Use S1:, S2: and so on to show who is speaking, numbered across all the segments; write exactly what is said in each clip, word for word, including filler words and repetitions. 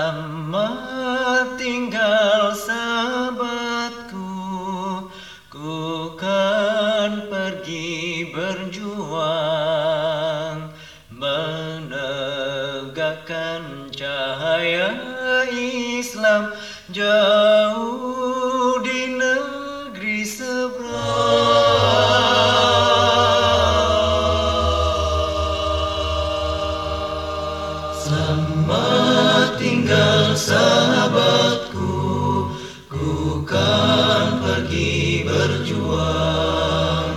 S1: Selamat tinggal sahabatku, ku kan pergi berjuang, menegakkan cahaya Islam jauh di negeri seberang. Selamat tinggal sahabatku, ku kan pergi berjuang,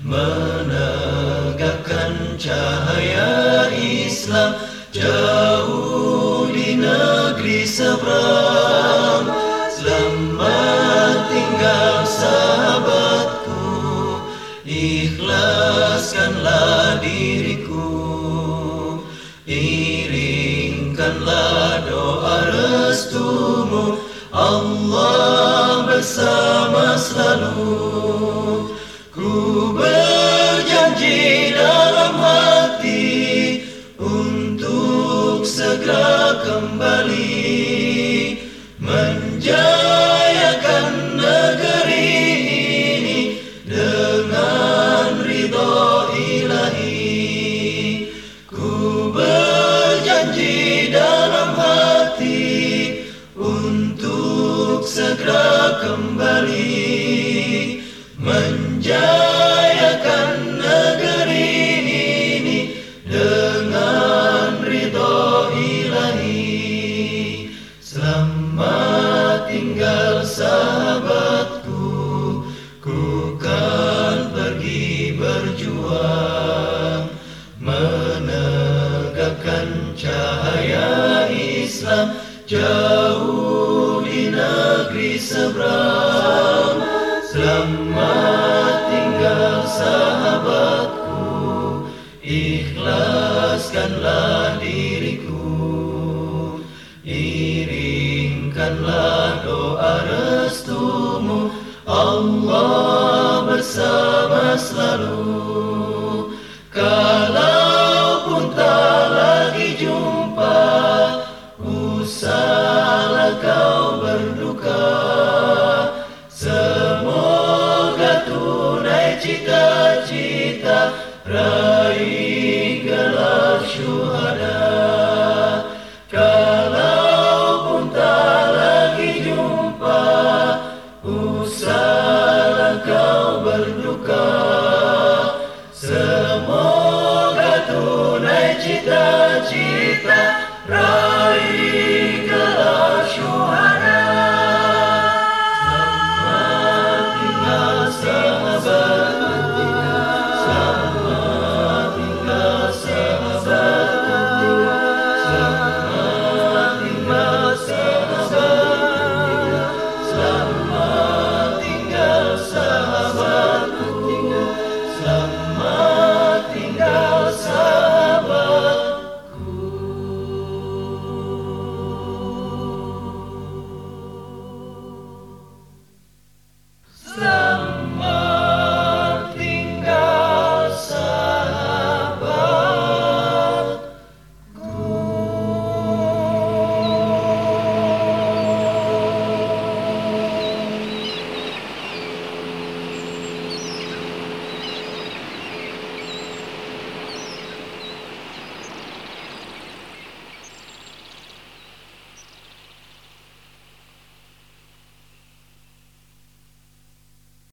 S1: menegakkan cahaya Islam jauh di negeri seberang. Selamat tinggal sahabatku, ikhlaskanlah diriku, iringkanlah doa restumu, Allah bersama selalu. Ku berjanji dalam hati untuk segera kembali menjayakan negeri ini dengan ridho ilahi. Ku berjanji dalam hati untuk segera kembali menjayakan negeri ini dengan ridho ilahi. Selamat tinggal sahabatku, ku kan pergi berjuang, menegakkan cahaya Islam jauh di negeri seberang. Selamat tinggal sahabatku, ikhlaskanlah diriku, iringkanlah doa restumu, Allah bersama selalu. Kalaupun tak lagi jumpa, usahlah kau